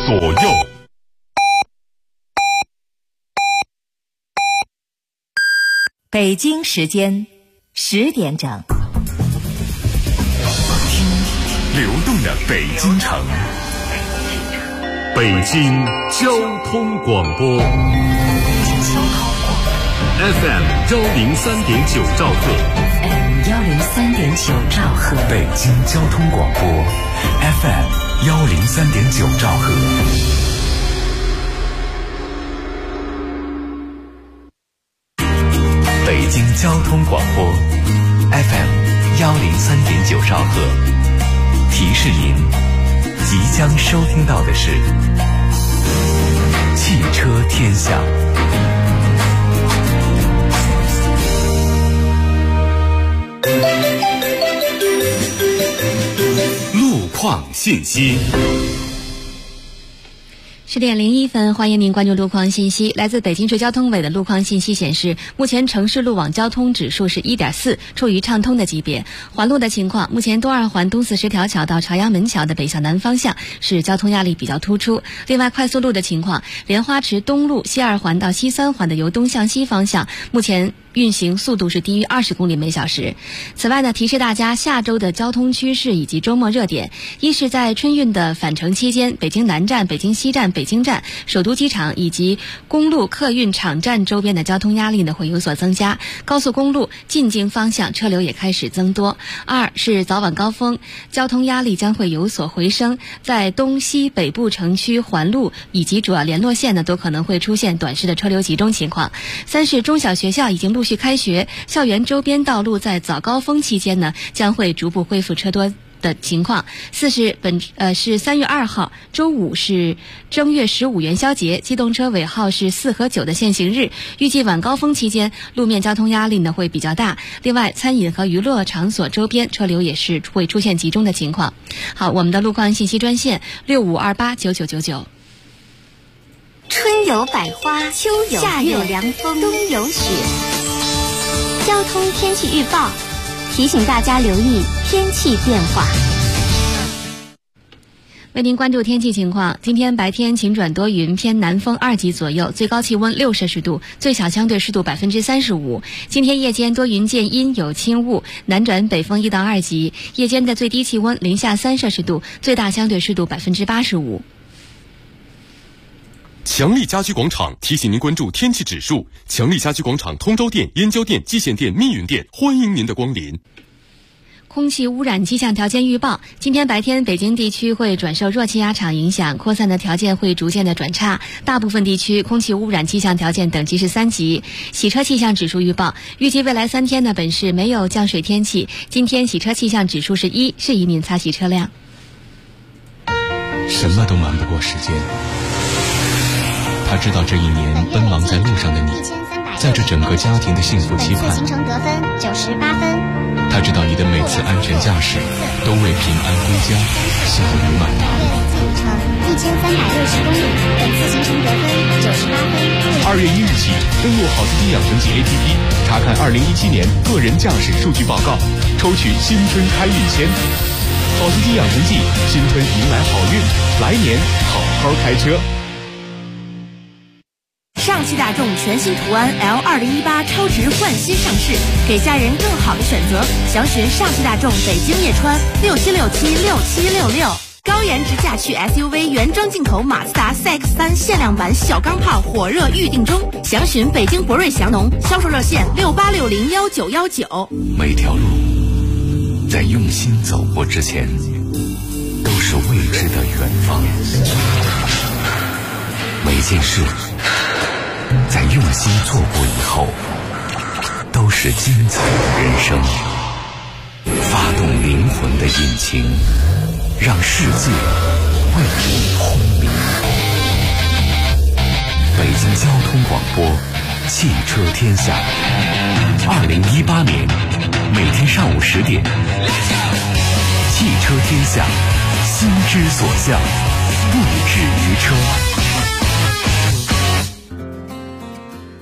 左右。 北京时间10点整。 流动的北京城，北京交通广播 FM 103.9兆赫， 103.9兆赫， 北京交通广播 FM 103.9兆赫。北京交通广播 FM 103.9兆赫。提示您，即将收听到的是汽车天下。 路况信息。 10点01分，欢迎您关注路况信息。来自北京市交通委的路况信息显示，目前城市路网交通指数是 1.4， 处于畅通的级别。环路的情况，目前东二环东四十条桥到朝阳门桥的北向南方向是交通压力比较突出。另外，快速路的情况，莲花池东路西二环到西三环的由东向西方向，目前运行速度是低于20公里每小时。此外呢，提示大家下周的交通趋势以及周末热点。一是在春运的返程期间，北京南站、北京西站、北京站、首都机场以及公路客运场站周边的交通压力呢会有所增加，高速公路进京方向车流也开始增多。二是早晚高峰，交通压力将会有所回升，在东西北部城区环路以及主要联络线呢都可能会出现短时的车流集中情况。三是中小学校已经陆续开学，校园周边道路在早高峰期间呢将会逐步恢复车多的情况。四是是3月2号周五是正月15元宵节，机动车尾号是4和9的限行日，预计晚高峰期间路面交通压力呢会比较大。另外，餐饮和娱乐场所周边车流也是会出现集中的情况。好，我们的路况信息专线65289999。 春有百花，秋有夏有凉风，冬有雪。交通天气预报提醒大家留意天气变化。 为您关注天气情况，今天白天晴转多云，偏南风2级左右，最高气温6摄氏度，最小相对湿度35%。今天夜间多云见阴，有轻雾，南转北风1到2级，夜间的最低气温零下3摄氏度，最大相对湿度85%。 强力家居广场提醒您关注天气指数。强力家居广场通州店、燕郊店、蓟县店、密云店，欢迎您的光临。 空气污染气象条件预报，今天白天北京地区会转受弱气压场影响，扩散的条件会逐渐的转差，大部分地区空气污染气象条件等级是3级。洗车气象指数预报，预计未来3天呢本市没有降水天气，今天洗车气象指数是1，适宜您擦洗车辆。 什么都瞒不过时间，他知道这一年奔忙在路上的你，在这整个家庭的幸福期盼。 行程得分98分。 他知道你的每次安全驾驶都为平安归家笑语满堂。 1360公里，本次行程得分98分。 2月1日起，登录好司机养成记 APP， 查看2017年个人驾驶数据报告，抽取新春开运签。好司机养成记，新春迎来好运，来年好好开车。 上汽大众全新途安 L2018 超值换新上市，给家人更好的选择。详询上汽大众北京叶川67676766。高颜值驾趣 SUV 原装进口马自达 CX-3 限量版小钢炮火热预定中，详询北京博瑞祥农，销售热线68601919。 每条路在用心走过之前，都是未知的远方。每件事在用心做过以后，都是精彩的人生。发动灵魂的引擎，让世界为你轰鸣。北京交通广播，汽车天下。2018年每天上午10点，汽车天下，心之所向，不止于车。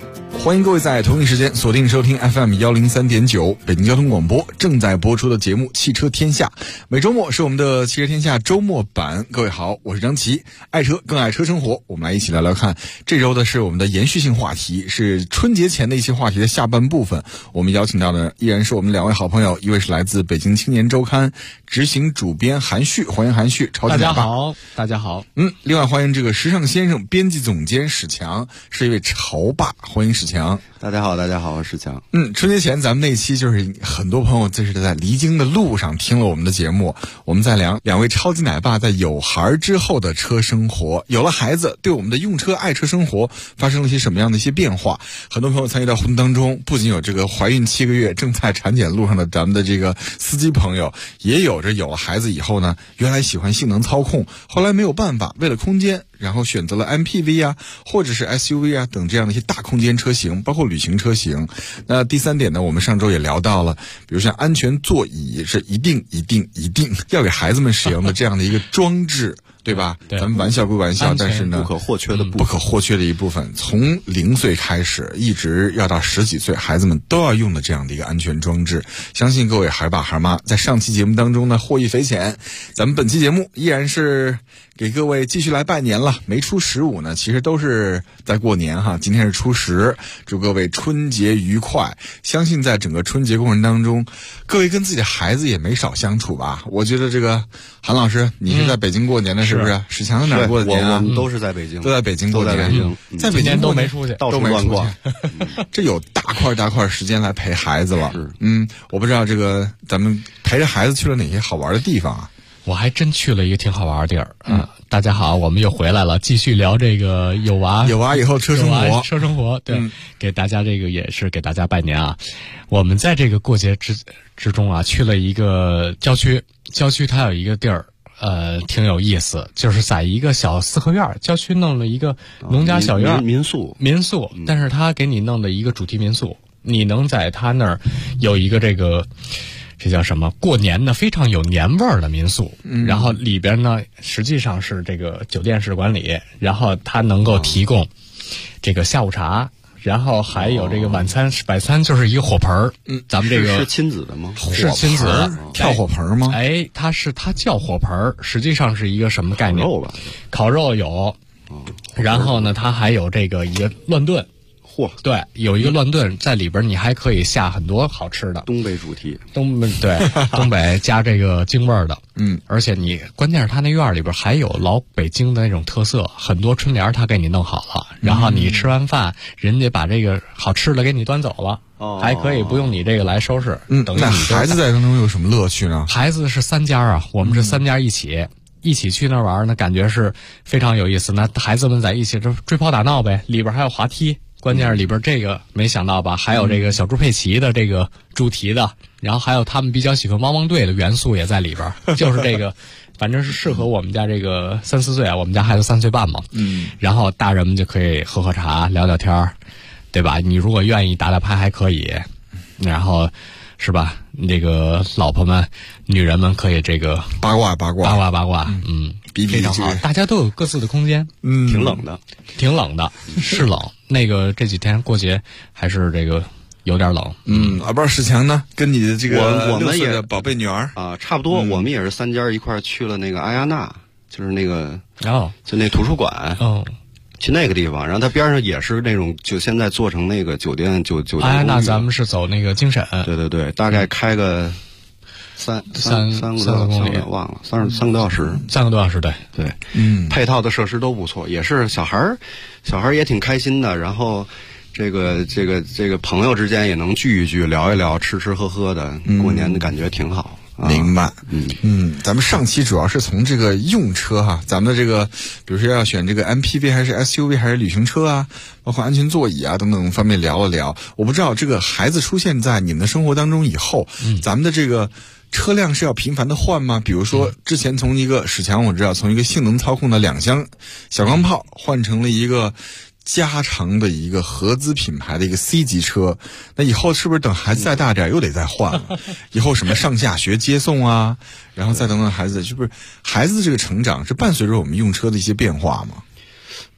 欢迎各位在同一时间锁定收听 FM103.9 北京交通广播正在播出的节目《汽车天下》。每周末是我们的《汽车天下》周末版。各位好，我是张琪，爱车更爱车生活。我们来一起聊聊看，这周的是我们的延续性话题，是春节前的一些话题的下半部分。我们邀请到的依然是我们两位好朋友，一位是来自北京青年周刊执行主编韩旭，欢迎韩旭，超级奶爸。 大家好，大家好。 另外欢迎这个时尚先生编辑总监史强，是一位潮爸，欢迎史强。 大家好，大家好，我是史强。 春节前咱们那期就是很多朋友这是在离京的路上听了我们的节目，我们在聊两位超级奶爸在有孩之后的车生活，有了孩子对我们的用车爱车生活发生了些什么样的一些变化。很多朋友参与到活动当中，不仅有这个怀孕7个月正在产检路上的咱们的这个司机朋友，也有着有了孩子以后呢，原来喜欢性能操控，后来没有办法，为了空间然后选择了 MPV 啊，或者是 SUV 啊等这样的一些大空间车型，包括旅行车型。那第三点呢，我们上周也聊到了，比如像安全座椅是一定要给孩子们使用的这样的一个装置。对吧？ 对， 咱们玩笑归玩笑，但是呢， 不可或缺的一部分， 从0岁开始，一直要到10几岁，孩子们都要用的这样的一个安全装置。相信各位孩爸孩妈在上期节目当中呢获益匪浅。咱们本期节目依然是给各位继续来拜年了，没出15呢，其实都是在过年哈。今天是初10，祝各位春节愉快。相信在整个春节过程当中，各位跟自己的孩子也没少相处吧？我觉得这个韩老师，你是在北京过年的，是不是？史强在哪儿过的年啊？ 我们都是在北京， 都在北京过年，在北京都没出去， 到处乱逛。 这有大块时间来陪孩子了。我不知道这个咱们陪着孩子去了哪些好玩的地方啊？ 我还真去了一个挺好玩的地儿。大家好，我们又回来了，继续聊这个有娃以后车生活。 对，给大家这个也是给大家拜年啊。我们在这个过节之中啊，去了一个郊区它有一个地儿。挺有意思，就是在一个小四合院，郊区弄了一个农家小院， 民宿， 但是他给你弄的一个主题民宿，你能在他那儿有一个这叫什么过年的非常有年味儿的民宿，然后里边呢实际上是这个酒店式管理，然后他能够提供这个下午茶。然后还有这个晚餐就是一个火盆儿，咱们这个是亲子的吗？ 是亲子的跳火盆吗？ 它叫火盆儿，实际上是一个什么概念？ 烤肉吧， 烤肉有，然后呢，它还有这个一个乱炖。对，有一个乱炖在里边，你还可以下很多好吃的。 东北主题， 东北加这个京味儿的，而且关键是他那院里边还有老北京的那种特色，很多春联他给你弄好了，然后你吃完饭，人家把这个好吃的给你端走了，还可以不用你这个来收拾。等于那孩子在当中有什么乐趣呢？ 孩子是3家啊，我们是3家一起去那玩呢，感觉是非常有意思。那孩子们在一起就追跑打闹呗，里边还有滑梯。关键是里边这个没想到吧，还有这个小猪佩奇的这个主题的，然后还有他们比较喜欢汪汪队的元素也在里边，就是这个反正是适合我们家这个3、4岁啊，我们家孩子3岁半嘛，然后大人们就可以喝茶聊聊天，对吧？你如果愿意打牌还可以，然后是吧？这个老婆们、女人们可以这个八卦， 非常好，大家都有各自的空间。 挺冷的， 是冷。那个这几天过节还是这个有点冷。 不知道史强呢，跟你的这个我们也宝贝女儿啊，差不多。我们也是3家一块去了那个阿亚纳，就是那个就那图书馆去那个地方，然后它边上也是那种，就现在做成那个酒店阿亚纳咱们是走那个精神。 对，大概开个三个公里，忘了3个多小时 ，3个多小时，对， 配套的设施都不错，也是小孩儿也挺开心的，然后这个朋友之间也能聚一聚，聊一聊，吃喝的，过年的感觉挺好。 明白。咱们上期主要是从这个用车哈，咱们的这个比如说要选这个 MPV 还是 SUV 还是旅行车啊，包括安全座椅啊等等方面聊了聊。我不知道这个孩子出现在你们的生活当中以后，咱们的这个车辆是要频繁的换吗？比如说之前从一个史强我知道从一个性能操控的2厢小钢炮换成了一个加长的一个合资品牌的一个 C 级车，那以后是不是等孩子再大点又得再换了？以后什么上下学接送啊，然后再等等孩子，是不是孩子的这个成长是伴随着我们用车的一些变化吗？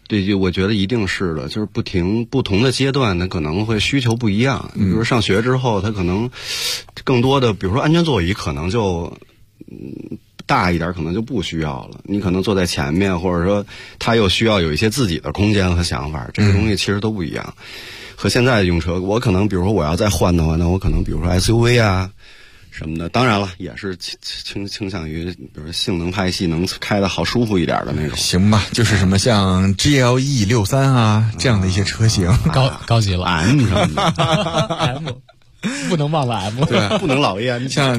对，我觉得一定是的，就是不同的阶段，它可能会需求不一样。比如上学之后，它可能更多的，比如说安全座椅，可能就大一点，可能就不需要了。你可能坐在前面，或者说他又需要有一些自己的空间和想法，这个东西其实都不一样。和现在的用车，我可能比如说我要再换的话，那我可能比如说 SUV 啊什么的，当然了，也是倾向于比如说性能派系，能开得好舒服一点的那种。 行吧，就是什么像 GLE 63啊这样的一些车型， 高级了 M 什么的 M。不能忘了 M， 对， 不能老烟， 像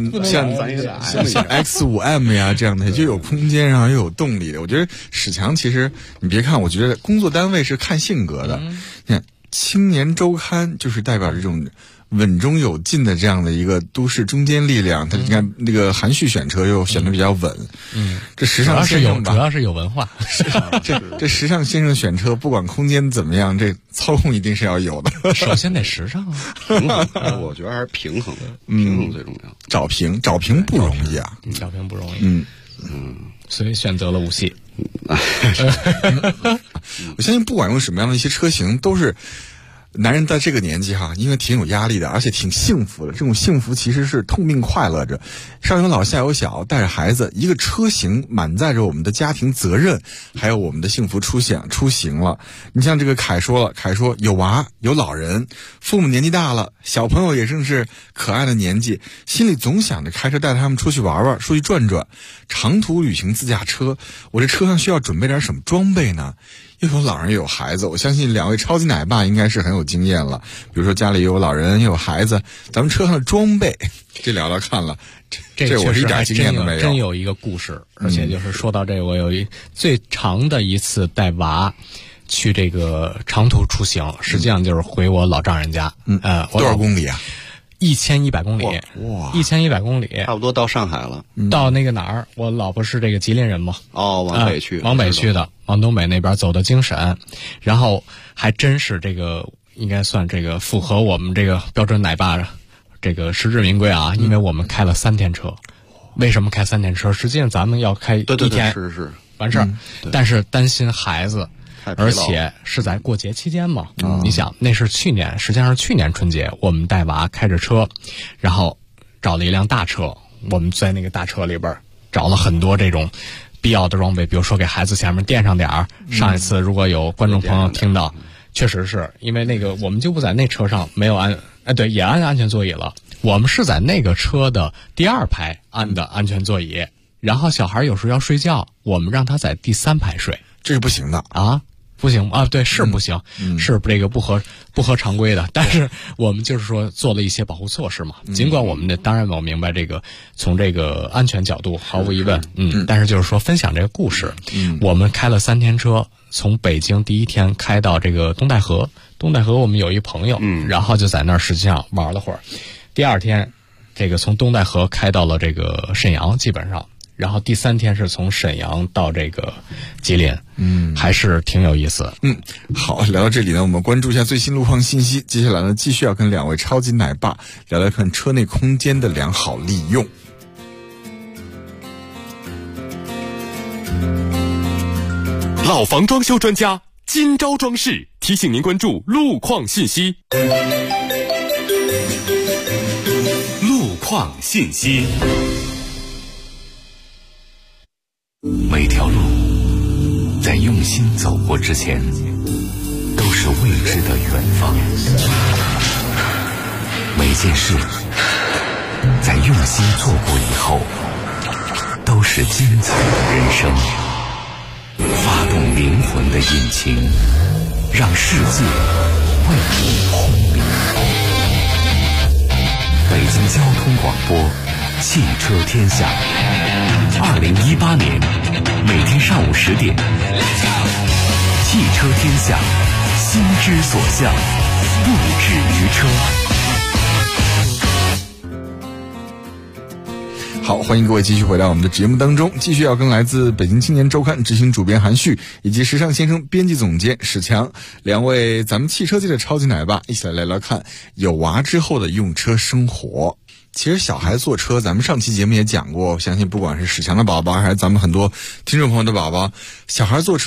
X5M 呀这样的，就有空间然后又有动力的。我觉得史强其实你别看，我觉得工作单位是看性格的。你看青年周刊就是代表这种稳中有进的这样的一个都市中坚力量，他你看那个含蓄选车又选的比较稳。这时尚先生吧， 主要是有文化。 这时尚先生选车，不管空间怎么样，这操控一定是要有的。 首先得时尚啊， 平衡，我觉得还是平衡，平衡最重要。 找平不容易啊， 找平不容易。所以选择了5系。 我相信不管用什么样的一些车型，都是男人在这个年纪哈，因为挺有压力的，而且挺幸福的。这种幸福其实是痛并快乐着，上有老下有小，带着孩子，一个车型满载着我们的家庭责任，还有我们的幸福出行了。你像这个凯说有娃有老人，父母年纪大了，小朋友也正是可爱的年纪，心里总想着开车带他们出去玩玩，出去转转。长途旅行自驾车，我这车上需要准备点什么装备呢？又有老人又有孩子，我相信2位超级奶爸应该是很有经验了。比如说家里又有老人又有孩子，咱们车上的装备，这聊聊看了，这我是一点经验都没有。 真有一个故事，而且就是说到这，我有最长的一次带娃去这个长途出行，实际上就是回我老丈人家。 多少公里啊 ？1100公里。 哇 ，1100公里， 差不多到上海了。 到那个哪儿？我老婆是这个吉林人嘛。 往北去， 往北去的，往东北那边走到京沈，然后还真是这个应该算这个符合我们这个标准奶爸这个实至名归啊，因为我们开了3天车。为什么开3天车？实际上咱们要开1天， 是完事儿，但是担心孩子。而且是在过节期间嘛，你想那是实际上是去年春节，我们带娃开着车，然后找了一辆大车，我们在那个大车里边找了很多这种必要的装备，比如说给孩子前面垫上点儿。上一次如果有观众朋友听到，确实是因为那个我们就不在那车上没有也安安全座椅了，我们是在那个车的第2排安的安全座椅，然后小孩有时候要睡觉，我们让他在第3排睡， 这是不行的啊。不行啊，对，是不行，是这个不合常规的。但是我们就是说做了一些保护措施嘛。尽管我们当然我明白这个从这个安全角度毫无疑问，但是就是说分享这个故事。我们开了3天车，从北京第1天开到这个东戴河。东戴河我们有一朋友，然后就在那儿实际上玩了会儿。第2天，这个从东戴河开到了这个沈阳，基本上。然后第3天是从沈阳到这个吉林，还是挺有意思。 好，聊到这里呢，我们关注一下最新路况信息。接下来呢，继续要跟2位超级奶爸聊聊看车内空间的良好利用。 老房装修专家金招装饰提醒您关注路况信息。路况信息。 每条路在用心走过之前，都是未知的远方。每件事在用心做过以后，都是精彩的人生。发动灵魂的引擎，让世界为你轰鸣。北京交通广播，汽车天下。2018年每天上午10点，汽车天下，心之所向，不止于车。 好，欢迎各位继续回到我们的节目当中，继续要跟来自北京青年周刊执行主编韩旭以及时尚先生编辑总监史强2位咱们汽车界的超级奶爸一起来聊聊看有娃之后的用车生活。其实小孩坐车，咱们上期节目也讲过，我相信不管是史强的宝宝还是咱们很多听众朋友的宝宝，小孩坐车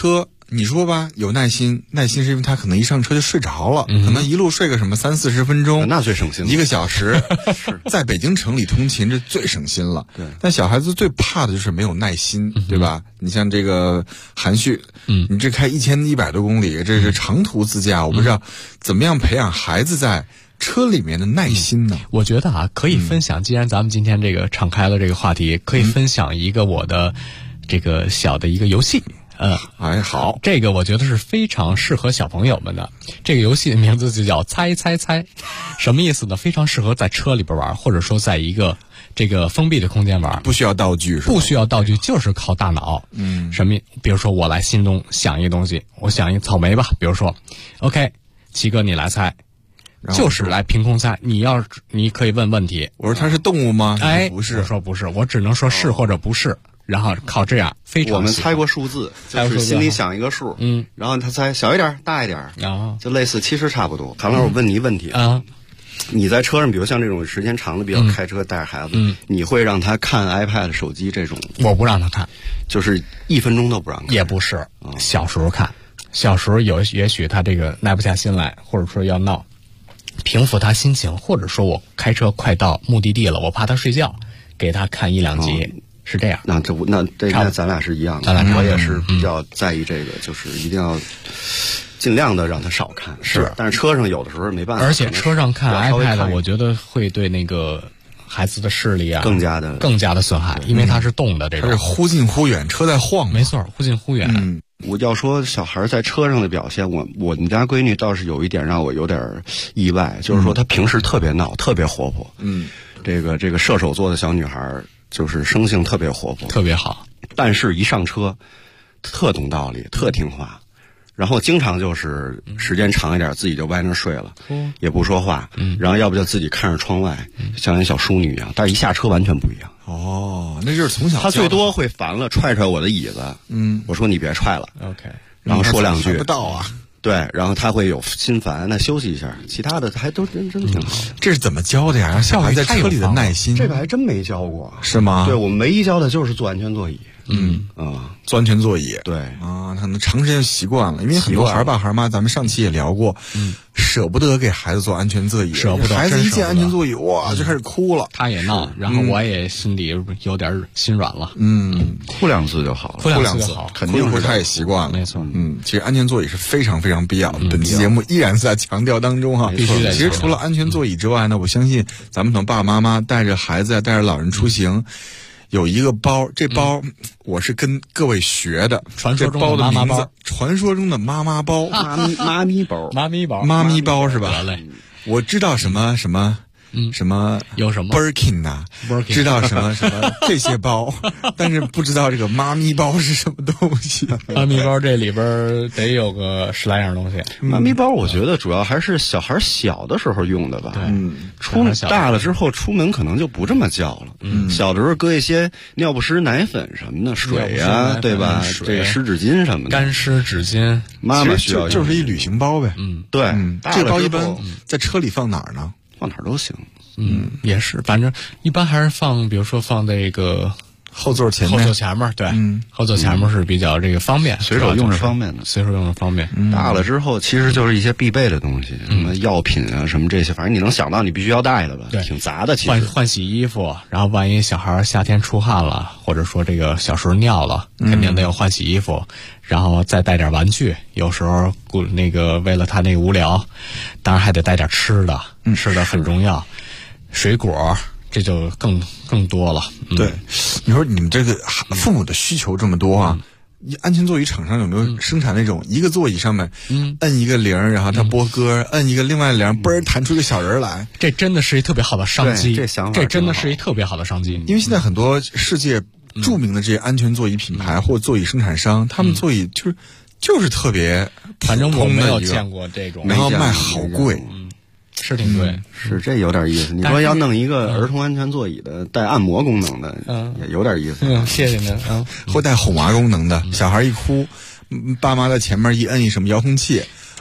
你说吧，有耐心是因为他可能一上车就睡着了，可能一路睡个什么30-40分钟， 那最省心了。 1个小时，在北京城里通勤这最省心了。 对， 但小孩子最怕的就是没有耐心，对吧？你像这个韩旭，你这开1100多公里，这是长途自驾，我不知道怎么样培养孩子在车里面的耐心呢？ 我觉得啊，可以分享。既然咱们今天这个敞开了这个话题，可以分享一个我的这个小的一个游戏。 好， 这个我觉得是非常适合小朋友们的。这个游戏的名字就叫猜猜猜，什么意思呢？非常适合在车里边玩，或者说在一个这个封闭的空间玩， 不需要道具， 不需要道具，就是靠大脑。什么？比如说我来心中想一个东西，我想一个草莓吧，比如说 ，OK， 七哥你来猜。就是来凭空猜，你可以问问题。 我说它是动物吗？不是。 我说不是，我只能说是或者不是。然后靠这样非常。 我们猜过数字，就是心里想一个数，然后他猜小一点、大一点，就类似，其实差不多。韩老师，我问你一问题啊，你在车上，比如像这种时间长的，比较开车带着孩子，你会让他看 iPad、手机这种？ 我不让他看， 就是1分钟都不让看。 也不是，小时候看，小时候也许他这个耐不下心来，或者说要闹。平复他心情，或者说我开车快到目的地了，我怕他睡觉，给他看1-2集，是这样。 那咱俩是一样的，我也是比较在意这个，就是一定要尽量的让他少看。 是， 但是车上有的时候没办法。 而且车上看 iPad， 我觉得会对那个孩子的视力啊更加的损害，因为它是动的这种， 它是忽近忽远，车在晃。 没错，忽近忽远。 我要说小孩在车上的表现，我们家闺女倒是有一点让我有点意外，就是说她平时特别闹，特别活泼。这个射手座的小女孩就是生性特别活泼， 特别好， 但是一上车特懂道理，特听话。然后经常就是时间长一点，自己就歪那睡了，也不说话，然后要不就自己看着窗外，像一小淑女一样。但是一下车完全不一样。 哦，那就是从小他最多会烦了，踹我的椅子。我说你别踹了。 OK， 然后说2句。 不到啊。 对，然后他会有心烦，那休息一下，其他的还都真挺好的。 这是怎么教的呀？让小孩在车里的耐心， 这个还真没教过， 是吗？ 对，我们唯一教的就是坐安全座椅。 坐安全座椅， 对啊，他们长时间就习惯了，因为很多孩爸孩妈，咱们上期也聊过，舍不得给孩子坐安全座椅， 舍不得， 孩子一进安全座椅，哇，就开始哭了， 他也闹，然后我也心里有点心软了， 哭2次就好了， 哭2次好， 肯定是他也习惯了， 没错， 其实安全座椅是非常非常必要的，本期节目依然是在强调当中哈， 必须的。 其实除了安全座椅之外呢，我相信咱们等爸爸妈妈带着孩子带着老人出行。有一个包，这包我是跟各位学的， 传说中的名字，传说中的妈妈包， 妈咪包， 妈咪包是吧？我知道什么有什么 Birkin 呐，知道什么这些包，但是不知道这个妈咪包是什么东西。 妈咪包这里边得有个10来样东西。 妈咪包我觉得主要还是小孩小的时候用的吧。大了之后出门可能就不这么叫了。小的时候搁一些尿不湿、奶粉什么的，水啊，对吧？这个湿纸巾什么的， 干湿纸巾， 妈妈需要就是一旅行包呗。 对， 这个包一般在车里放哪儿呢？ 放哪儿都行， 也是，反正一般还是放，比如说放这个后座前面， 对，后座前面是比较这个方便， 随手用着方便的， 随手用着方便。 大了之后，其实就是一些必备的东西，什么药品啊，什么这些，反正你能想到，你必须要带的吧？ 对， 挺杂的。其实换洗衣服，然后万一小孩夏天出汗了，或者说这个小时候尿了，肯定得有换洗衣服，然后再带点玩具。有时候为了他那个无聊，当然还得带点吃的，吃的很重要，水果。这就更多了。 对，你说你们这个父母的需求这么多啊，安全座椅厂商有没有生产那种一个座椅上面摁一个铃，然后它播歌，摁一个另外铃，嘣弹出一个小人来？ 这真的是一特别好的商机， 这真的是一特别好的商机。 因为现在很多世界著名的这些安全座椅品牌或座椅生产商，他们座椅就是特别， 反正我没有见过这种， 然后卖好贵。 是挺贵， 是这有点意思。你说要弄一个儿童安全座椅的带按摩功能的，也有点意思。 谢谢您。 或带哄娃功能的，小孩一哭，爸妈在前面一摁一什么遥控器，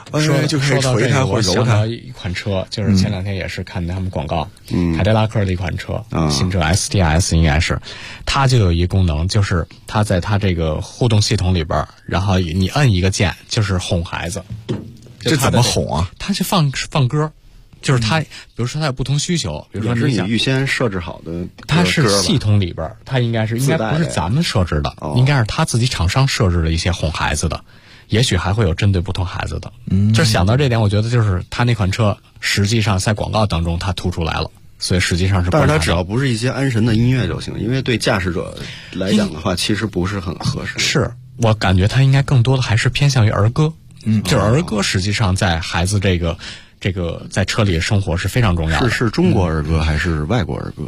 就可以捶它或者揉它。 一款车，就是前2天也是看他们广告，凯迪拉克的一款车，新车 STS 应该是，它就有一功能，就是它在它这个互动系统里边，然后你摁一个键就是哄孩子。 这怎么哄啊？ 它是放歌。就是它，比如说它有不同需求，比如说是你预先设置好的， 它是系统里边，它应该不是咱们设置的，应该是它自己厂商设置的一些哄孩子的，也许还会有针对不同孩子的。就是想到这点，我觉得就是它那款车实际上在广告当中它突出来了，所以实际上是。 但是它只要不是一些安神的音乐就行，因为对驾驶者来讲的话，其实不是很合适。 是我感觉它应该更多的还是偏向于儿歌，就是儿歌实际上在孩子这个在车里生活是非常重要的。 是中国儿歌还是外国儿歌？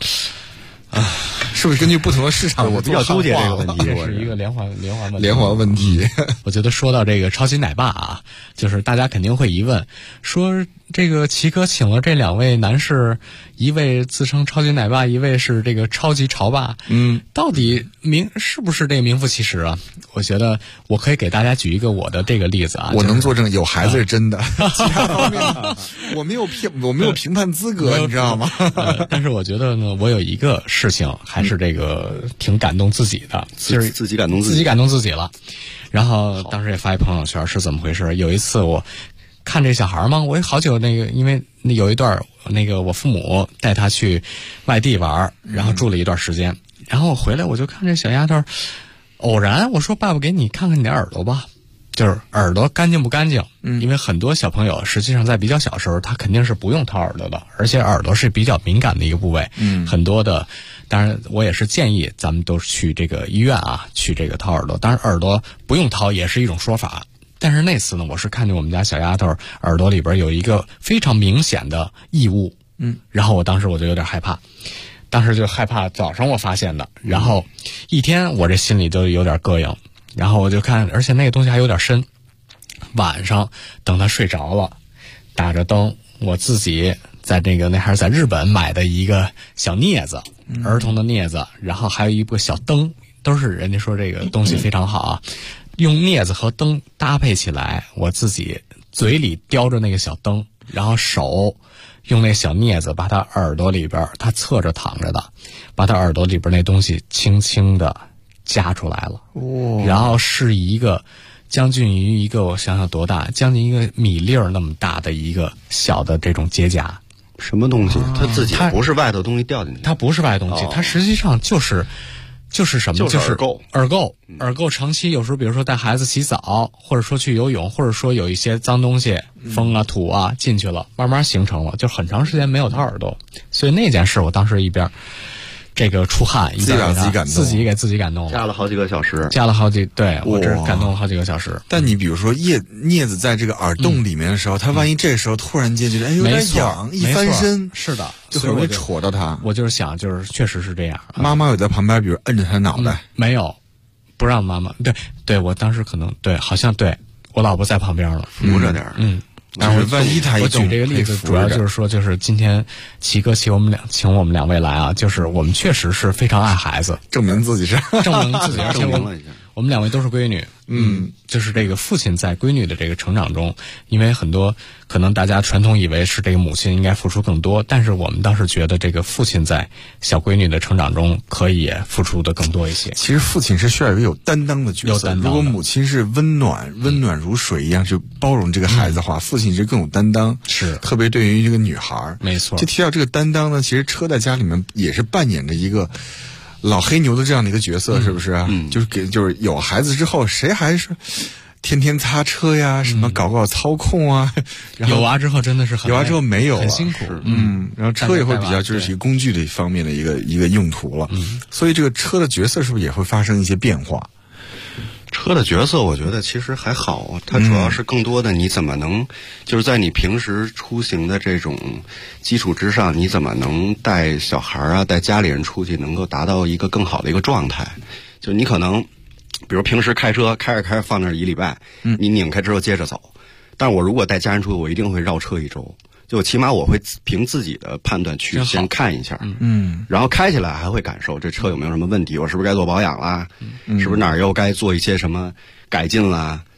是不是根据不同的市场？ 我比较纠结这个问题， 这是一个连环问题。 我觉得说到这个超级奶爸啊，就是大家肯定会疑问，说这个齐哥请了这2位男士，一位自称超级奶爸，一位是这个超级潮爸，到底是不是这个名副其实啊？我觉得我可以给大家举一个我的这个例子啊， 我能作证，有孩子是真的，其他方面我没有评判资格，你知道吗？ 但是我觉得呢，我有一个事情还是这个挺感动自己的， 就是自己感动自己了。然后当时也发一朋友圈，是怎么回事？有一次我看这小孩嘛，我也好久因为有一段我父母带他去外地玩，然后住了一段时间，然后我回来我就看这小丫头，偶然我说爸爸给你看看你的耳朵吧，就是耳朵干净不干净，因为很多小朋友实际上在比较小时候他肯定是不用掏耳朵的，而且耳朵是比较敏感的一个部位，很多的，当然我也是建议咱们都去这个医院啊，去这个掏耳朵，当然耳朵不用掏也是一种说法。但是那次呢，我是看见我们家小丫头耳朵里边有一个非常明显的异物，然后当时我就有点害怕，当时就害怕早上我发现的，然后一天我这心里就有点膈应，然后我就看，而且那个东西还有点深，晚上等他睡着了，打着灯，我自己在那还是在日本买的一个小镊子，儿童的镊子，然后还有一部小灯，都是人家说这个东西非常好啊。用镊子和灯搭配起来，我自己嘴里叼着那个小灯，然后手用那小镊子把他耳朵里边，他侧着躺着的，把他耳朵里边那东西轻轻的夹出来了，然后是一个将近于一个，我想想多大，将近一个米粒儿那么大的一个小的这种结痂。 什么东西？它自己不是外头东西掉进去， 它不是外头东西，它实际上就是什么？就是耳垢长期有时候，比如说带孩子洗澡，或者说去游泳，或者说有一些脏东西、风啊、土啊进去了，慢慢形成了，就很长时间没有掏耳朵。所以那件事，我当时一边这个出汗，一边自己给自己感动了， 加了好几个小时， 对，我只感动了好几个小时。 但你比如说镊子在这个耳洞里面的时候，他万一这时候突然间觉得有点痒，一翻身， 是的， 就很容易戳到他。 我就是想，确实是这样。 妈妈有在旁边，比如摁着他脑袋， 没有，不让妈妈。对，我当时可能好像对我老婆在旁边了， 扶着点。 但是万一他一动， 我举这个例子主要就是说，就是今天齐哥请我们2位来啊，就是我们确实是非常爱孩子， 证明自己， 而且我们2位都是闺女，就是这个父亲在闺女的这个成长中，因为很多可能大家传统以为是这个母亲应该付出更多，但是我们倒是觉得这个父亲在小闺女的成长中可以付出的更多一些。 其实父亲是需要一个有担当的角色，如果母亲是温暖如水一样去包容这个孩子的话，父亲是更有担当， 是特别对于这个女孩， 没错。 就提到这个担当呢，其实车在家里面也是扮演着一个老黑牛的这样的一个角色，是不是？就是有孩子之后，谁还是天天擦车呀，什么搞操控啊？然后有娃之后真的是有娃之后没有了， 很辛苦。 然后车也会比较就是一个工具的方面的一个用途了。所以这个车的角色是不是也会发生一些变化？ 车的角色我觉得其实还好，它主要是更多的你怎么能就是在你平时出行的这种基础之上，你怎么能带小孩啊带家里人出去能够达到一个更好的一个状态。就你可能比如平时开车开着放那儿1礼拜，你拧开之后接着走，但是我如果带家人出去，我一定会绕车1周，就起码我会凭自己的判断去先看一下，然后开起来还会感受这车有没有什么问题，我是不是该做保养啦，是不是哪儿又该做一些什么改进啦，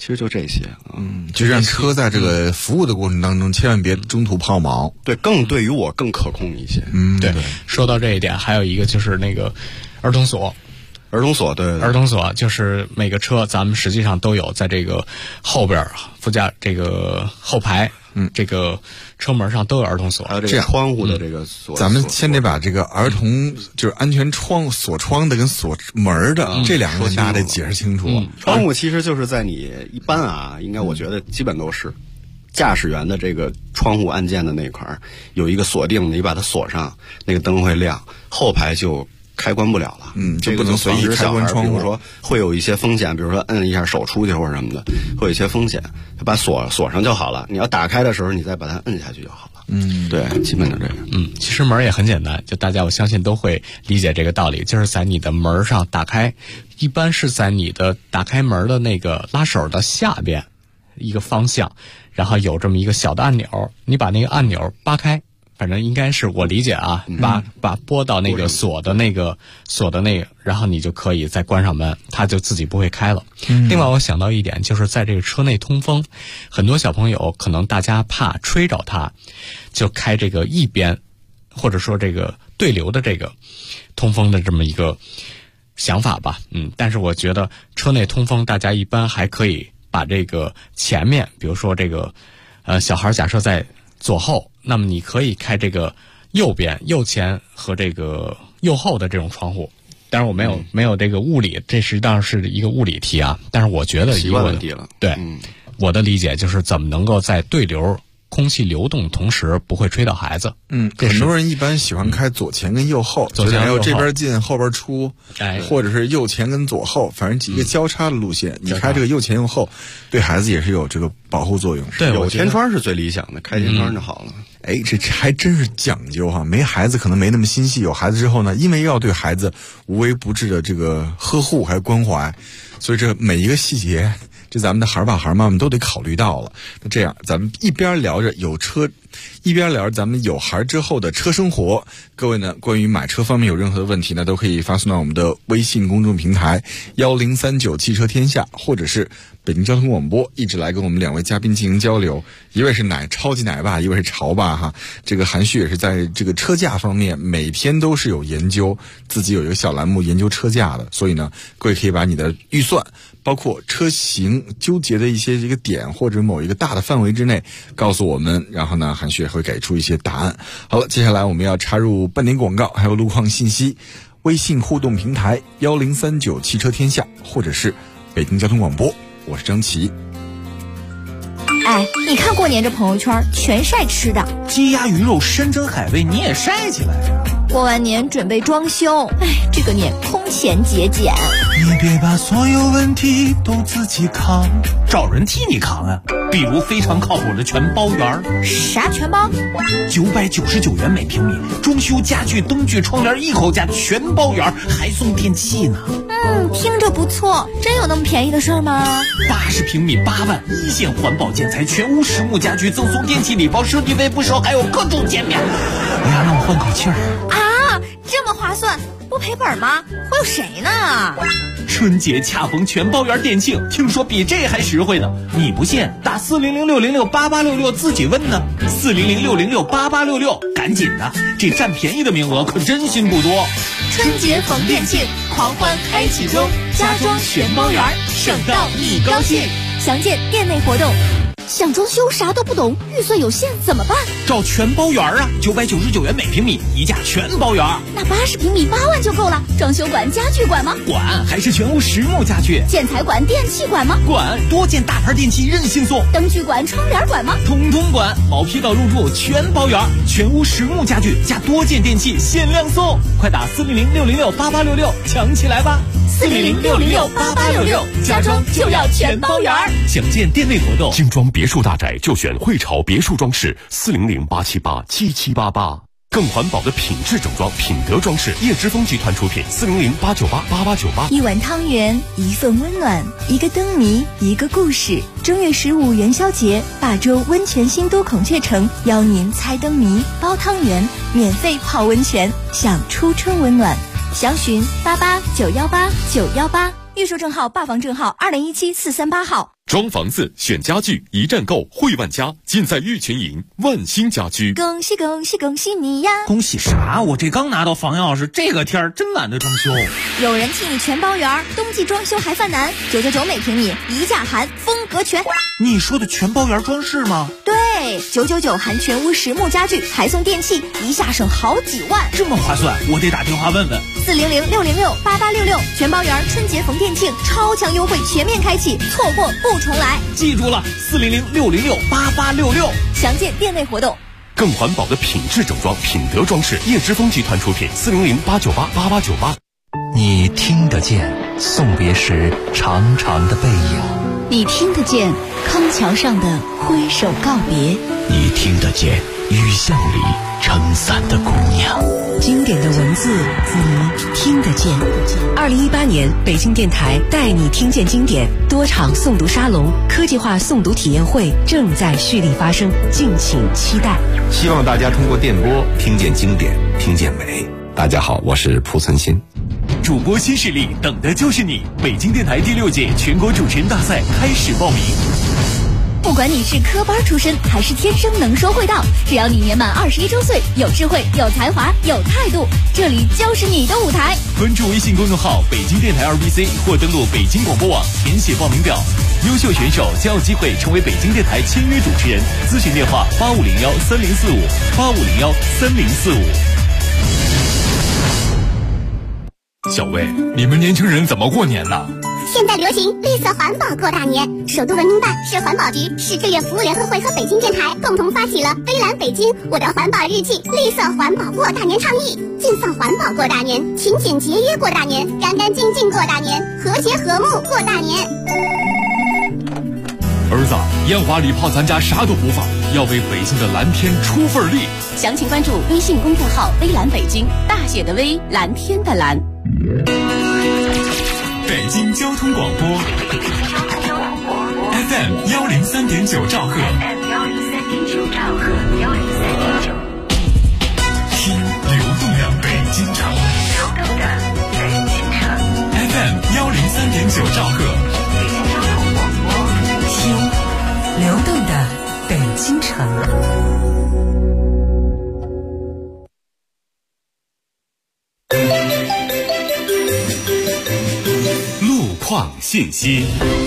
其实就这些， 就是让车在这个服务的过程当中，千万别中途抛锚。 对，对于我更可控一些。 对。说到这一点，还有一个就是那个儿童锁。 儿童锁，对， 儿童锁就是每个车咱们实际上都有，在这个后边副驾这个后排，这个车门上都有儿童锁， 还有这个窗户的这个锁。 咱们先得把这个儿童就是安全窗锁窗的跟锁门的这两个大家得解释清楚。 窗户其实就是在你一般应该我觉得基本都是驾驶员的这个窗户按键的那块有一个锁定的，你把它锁上，那个灯会亮，后排就开关不了了。 就不能随意开关窗户。 比如说会有一些风险，比如说摁一下手出去或者什么的，会有一些风险。把锁上就好了。你要打开的时候，你再把它摁下去就好了。对，基本就这个。 其实门也很简单，就大家我相信都会理解这个道理，就是在你的门上打开，一般是在你的打开门的那个拉手的下边一个方向，然后有这么一个小的按钮，你把那个按钮扒开。反正应该是我理解把拨到那个锁的那个，然后你就可以再关上门，它就自己不会开了。另外我想到一点，就是在这个车内通风，很多小朋友可能大家怕吹着它，就开这个一边或者说这个对流的这个通风的这么一个想法吧。但是我觉得车内通风大家一般还可以把这个前面，比如说这个小孩假设在左后，那么你可以开这个右边、右前和这个右后的这种窗户。当然我没有这个物理，这实际上是一个物理题啊。但是我觉得习惯问题了。 对，我的理解就是怎么能够在对流空气流动同时不会吹到孩子。 很多人一般喜欢开左前跟右后， 左前还有这边进后边出，或者是右前跟左后，反正几个交叉的路线。你开这个右前右后，对孩子也是有这个保护作用。 对， 有天窗是最理想的，开天窗就好了。 这还真是讲究哈。没孩子可能没那么心细，有孩子之后呢，因为要对孩子无微不至的这个呵护还关怀，所以这每一个细节，这咱们的孩爸孩妈们都得考虑到了。那这样，咱们一边聊着有车，一边聊着咱们有孩之后的车生活。各位呢，关于买车方面有任何的问题呢，都可以发送到我们的微信公众平台1039汽车天下，或者是北京交通广播，一直来跟我们两位嘉宾进行交流。一位是超级奶爸，一位是潮爸哈。这个韩旭也是在这个车价方面每天都是有研究，自己有一个小栏目研究车价的。所以呢，各位可以把你的预算，包括车型纠结的一些这个点或者某一个大的范围之内告诉我们，然后呢，韩旭也会给出一些答案。好了，接下来我们要插入半点广告，还有路况信息。微信互动平台1039汽车天下，或者是北京交通广播，我是张琪。 你看过年这朋友圈全晒吃的， 鸡鸭鱼肉山珍海味你也晒起来呀。 过完年准备装修，这个年空前节俭。 你别把所有问题都自己扛，找人替你扛啊。比如非常靠谱的全包园。 啥全包 ？999元每平米，装修家具、灯具、窗帘一口价，全包园，还送电器呢。 听着不错，真有那么便宜的事儿吗 ？80平米8万，一线环保建材，全屋实木家具，赠送电器礼包，设计费不收，还有各种减免。哎呀，让我换口气儿啊！这么划算，不赔本吗？会有谁呢？ 春节恰逢全包园店庆，听说比这还实惠呢。你不信？打400-606-8866自己问呢。400-606-8866，赶紧的，这占便宜的名额可真心不多。 春节逢店庆，狂欢开启中，家装全包园，省到你高兴。 详见店内活动。想装修啥都不懂，预算有限怎么办？ 找全包园啊，999元每平米，一价全包园。 那80平米8万就够了。装修管、家具管吗？ 管，还是全屋实木家具。 建材管、电器管吗？ 管，多件大牌电器任性送。 灯具管、窗帘管吗？ 统统管，毛坯到入住全包园，全屋实木家具加多件电器限量送。快打400-606-8866，抢起来吧 ！400-606-8866，家装就要全包园。 详见店内活动。 精装别墅大宅就选汇潮别墅装饰，400-878-7788。更环保的品质整装，品德装饰，叶之峰集团出品，400-898-8898。 一碗汤圆，一份温暖，一个灯谜，一个故事。正月15元宵节，霸州温泉新都孔雀城邀您猜灯谜、包汤圆，免费泡温泉，享初春温暖。详询88918918，预售证号、霸房证号2017-438号。 装房子、选家具，一站购，汇万家，尽在玉群营万兴家居。 恭喜恭喜恭喜你呀！ 恭喜啥？我这刚拿到房钥匙，这个天儿真懒得装修。 有人替你全包圆，冬季装修还犯难，999每平米，一价含，风格全。 你说的全包圆装饰吗？ 对，999含全屋实木家具，还送电器，一下省好几万， 这么划算，我得打电话问问。 400-606-8866，全包圆春节逢店庆，超强优惠全面开启，错过不重来。 记住了，400-606-8866， 详见店内活动。 更环保的品质整装，品德装饰，叶之峰集团出品，400-898-8898。 你听得见送别时长长的背影， 你听得见康桥上的挥手告别， 你听得见雨巷里撑伞的姑娘。 经典的文字你听得见。2018年北京电台带你听见经典多场诵读沙龙、科技化诵读体验会正在蓄力发生，敬请期待。 希望大家通过电波听见经典，听见美。大家好，我是蒲存昕。 主播新势力，等的就是你！北京电台第6届全国主持人大赛开始报名。 不管你是科班出身还是天生能说会道，只要你年满21周岁，有智慧、有才华、有态度，这里就是你的舞台。 关注微信公众号北京电台2BC 或登录北京广播网填写报名表，优秀选手将有机会成为北京电台签约主持人。咨询电话8501-3045，8501-3045。 小魏，你们年轻人怎么过年呢？ 现在流行绿色环保过大年，首都文明办、市环保局、市志愿服务联合会和北京电台共同发起了“微蓝北京，我的环保日记”绿色环保过大年倡议，尽放环保过大年，勤俭节约过大年，干干净净过大年，和谐和睦过大年。 儿子，烟花礼炮咱家啥都不放，要为北京的蓝天出份力。 详情关注微信公众号“微蓝北京”，大写的微，蓝天的蓝。 北京交通广播 FM 103.9兆赫，听流动的北京城，FM 103.9兆赫， 听流动的北京城。 信息，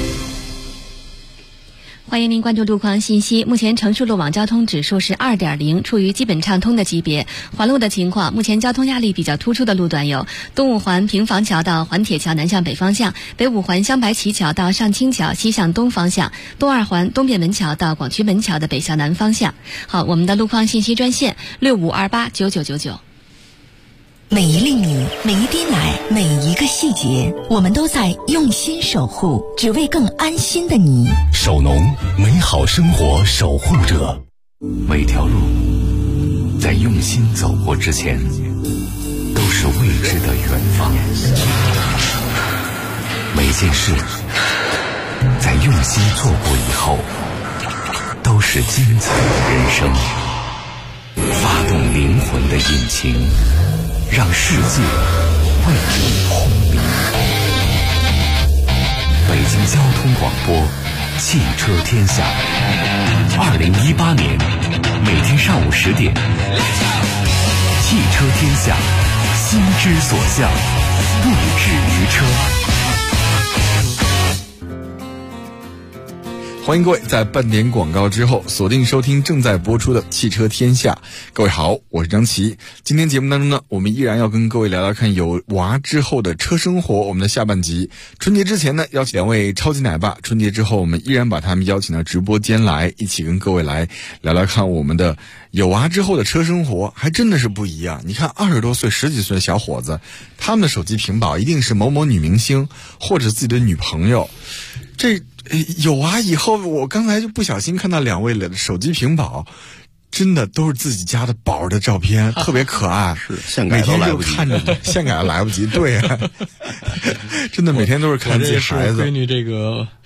欢迎您关注路况信息。目前城市路网交通指数是2.0，处于基本畅通的级别。环路的情况，目前交通压力比较突出的路段有东五环平房桥到环铁桥南向北方向，北五环香白旗桥到上清桥西向东方向，东二环东便门桥到广渠门桥的北向南方向。好，我们的路况信息专线65289999。 每一粒米，每一滴奶，每一个细节，我们都在用心守护，只为更安心的你。 守农，美好生活守护者。每条路在用心走过之前，都是未知的远方。每件事在用心做过以后，都是精彩的人生。发动灵魂的引擎，让世界为你轰鸣。北京交通广播，汽车天下。2018年，每天上午10点，汽车天下，心之所向，不止于车。 欢迎各位在半点广告之后锁定收听正在播出的汽车天下。各位好，我是张琪。今天节目当中呢，我们依然要跟各位聊聊看有娃之后的车生活。我们的下半集，春节之前呢，邀请两位超级奶爸，春节之后我们依然把他们邀请到直播间来，一起跟各位来聊聊看我们的有娃之后的车生活，还真的是不一样。你看20多岁、10几岁的小伙子，他们的手机屏保一定是某某女明星或者自己的女朋友。这有娃以后，我刚才就不小心看到两位的手机屏保，真的都是自己家的宝的照片，特别可爱。 是现改都来不及， 每天就看着现改来不及，对呀、真的每天都是看自己孩子。 闺女这个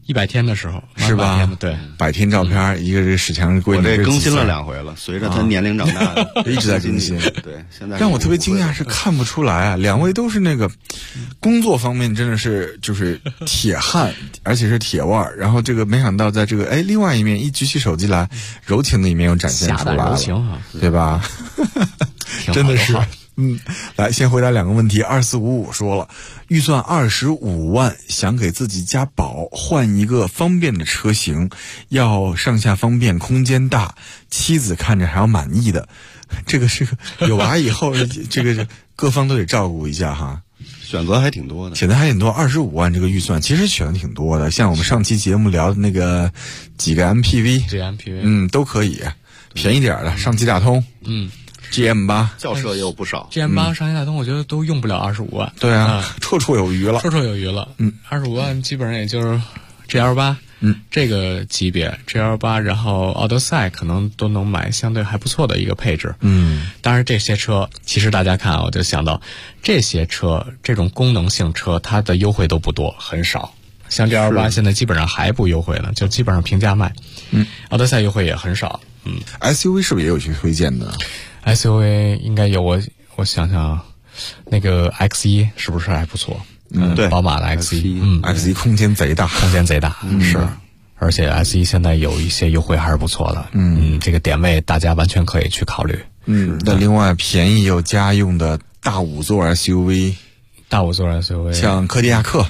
100天的时候， 是吧？ 对 ，100天照片，一个是史强闺女， 我这更新了2回了，随着他年龄长大， 一直在更新。 对，现在让我特别惊讶是看不出来啊，两位都是那个工作方面真的是就是铁汉，而且是铁腕儿。然后这个没想到在这个另外一面一举起手机来，柔情的一面又展现出来了， 柔情啊， 对吧？真的是。来先回答2个问题。2455说了，预算25万，想给自己家宝换一个方便的车型，要上下方便，空间大，妻子看着还要满意的。这个是有娃以后，这个各方都得照顾一下哈。 选择还挺多的， 选择还挺多。25万这个预算其实选的挺多的，像我们上期节目聊的那个几个 MPV，都可以，便宜点的上汽大通，GM8 轿车也有不少 ，GM8 上汽大通我觉得都用不了25万。 对啊，绰绰有余了 ，25万基本上也就是 GL8，这个级别 GL8，然后奥德赛可能都能买相对还不错的一个配置。当然这些车其实大家看，我就想到这些车这种功能性车它的优惠都不多，很少。像 GL8 现在基本上还不优惠呢，就基本上平价卖。奥德赛优惠也很少。 SUV 是不是也有些推荐的 ？SUV 应该有，我想想，那个 X1 是不是还不错？ 对， 宝马的 X1，X1 空间贼大， 是，而且 X1 现在有一些优惠还是不错的。这个点位大家完全可以去考虑。 那另外便宜又家用的大5座 SUV， 像柯迪亚克，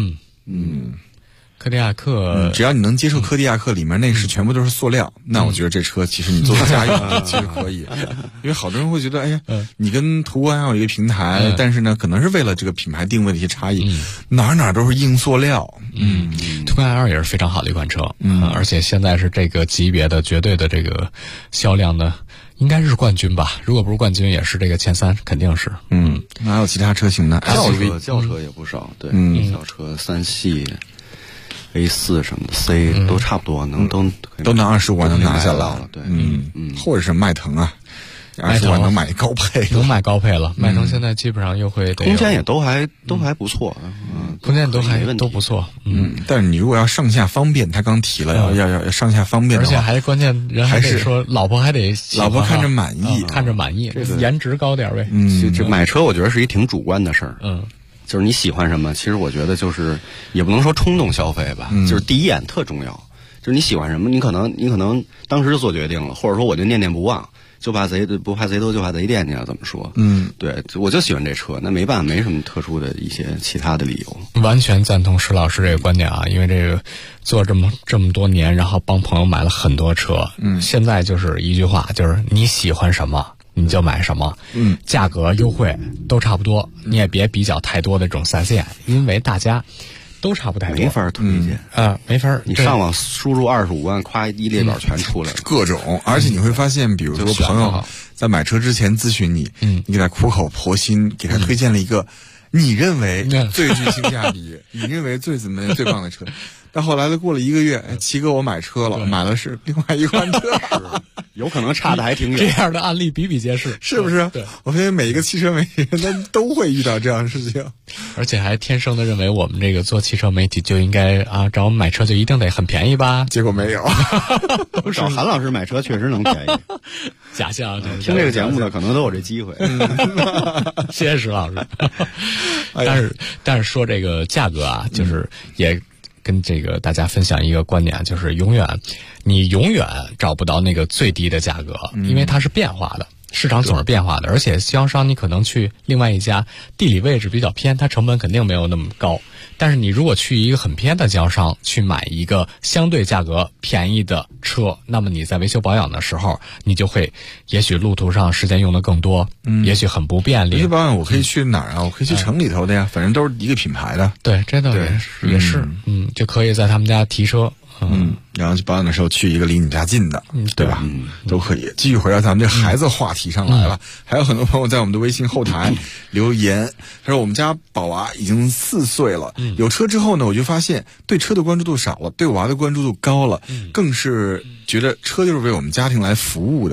柯迪亚克，只要你能接受柯迪亚克里面内饰全部都是塑料，那我觉得这车其实你做家用其实可以。因为好多人会觉得，你跟途观有一个平台，但是呢，可能是为了这个品牌定位的一些差异，哪都是硬塑料。 途观 L 也是非常好的一款车，而且现在是这个级别的绝对的这个销量的，应该是冠军吧？如果不是冠军，也是这个前3，肯定是。 还有其他车型呢？ 轿车也不少，对，轿车3系。A4 什么的 C 都差不多， 都能25万能拿下来了，对， 或者是迈腾啊，25万能买高配， 能买高配了。迈腾现在基本上优惠， 空间也都还不错， 空间都不错， 但是你如果要上下方便，他刚提了要上下方便的话， 而且还关键人还得说老婆还得看着满意， 这个颜值高点呗。 这买车我觉得是一挺主观的事儿，就是你喜欢什么，其实我觉得就是也不能说冲动消费吧，就是第一眼特重要。就是你喜欢什么，你可能当时就做决定了，或者说我就念念不忘，就怕不怕贼多，就怕贼惦记啊，怎么说？对，我就喜欢这车，那没办法，没什么特殊的一些其他的理由。 完全赞同石老师这个观点啊，因为这个做这么多年，然后帮朋友买了很多车，现在就是一句话，就是你喜欢什么你就买什么，价格优惠都差不多，你也别比较太多的这种4S店，因为大家都差不太多， 没法推荐没法。 你上网输入25万，夸一列表全出来了， 各种。而且你会发现，比如说朋友在买车之前咨询你，你给他苦口婆心给他推荐了一个你认为最具性价比，你认为最怎么样最棒的车。到后来了，过了1个月，齐哥我买车了，买的是另外一款车， 有可能差的还挺远。 这样的案例比比皆是， 是不是？ 对， 我发现每一个汽车媒体人都会遇到这样的事情， 而且还天生的认为我们这个做汽车媒体就应该找我们买车就一定得很便宜吧？ 结果没有， 找韩老师买车确实能便宜。 假象， 听这个节目的可能都有这机会。 谢谢石老师。但是说这个价格啊，就是也跟这个大家分享一个观点，就是你永远找不到那个最低的价格，因为它是变化的。市场总是变化的，而且经销商你可能去另外一家地理位置比较偏，它成本肯定没有那么高。但是你如果去一个很偏的经销商去买一个相对价格便宜的车，那么你在维修保养的时候，你就会也许路途上时间用的更多，也许很不便利。 维修保养我可以去哪儿啊？我可以去城里头的呀，反正都是一个品牌的。 对，这倒也是，就可以在他们家提车。 然后去保养的时候去一个离你家近的，对吧？都可以。继续回到咱们这孩子话题上来了，还有很多朋友在我们的微信后台留言，他说我们家宝娃已经4岁了，有车之后呢，我就发现对车的关注度少了，对我娃的关注度高了，更是觉得车就是为我们家庭来服务的。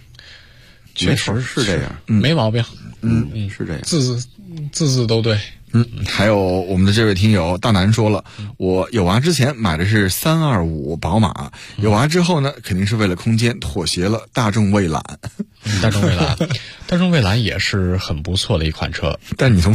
确实是这样， 没毛病。 是这样， 字字都对。 还有我们的这位听友大南说了，我有娃之前买的是325宝马，有娃之后呢，肯定是为了空间妥协了大众蔚揽。 大众蔚揽也是很不错的一款车， 但你从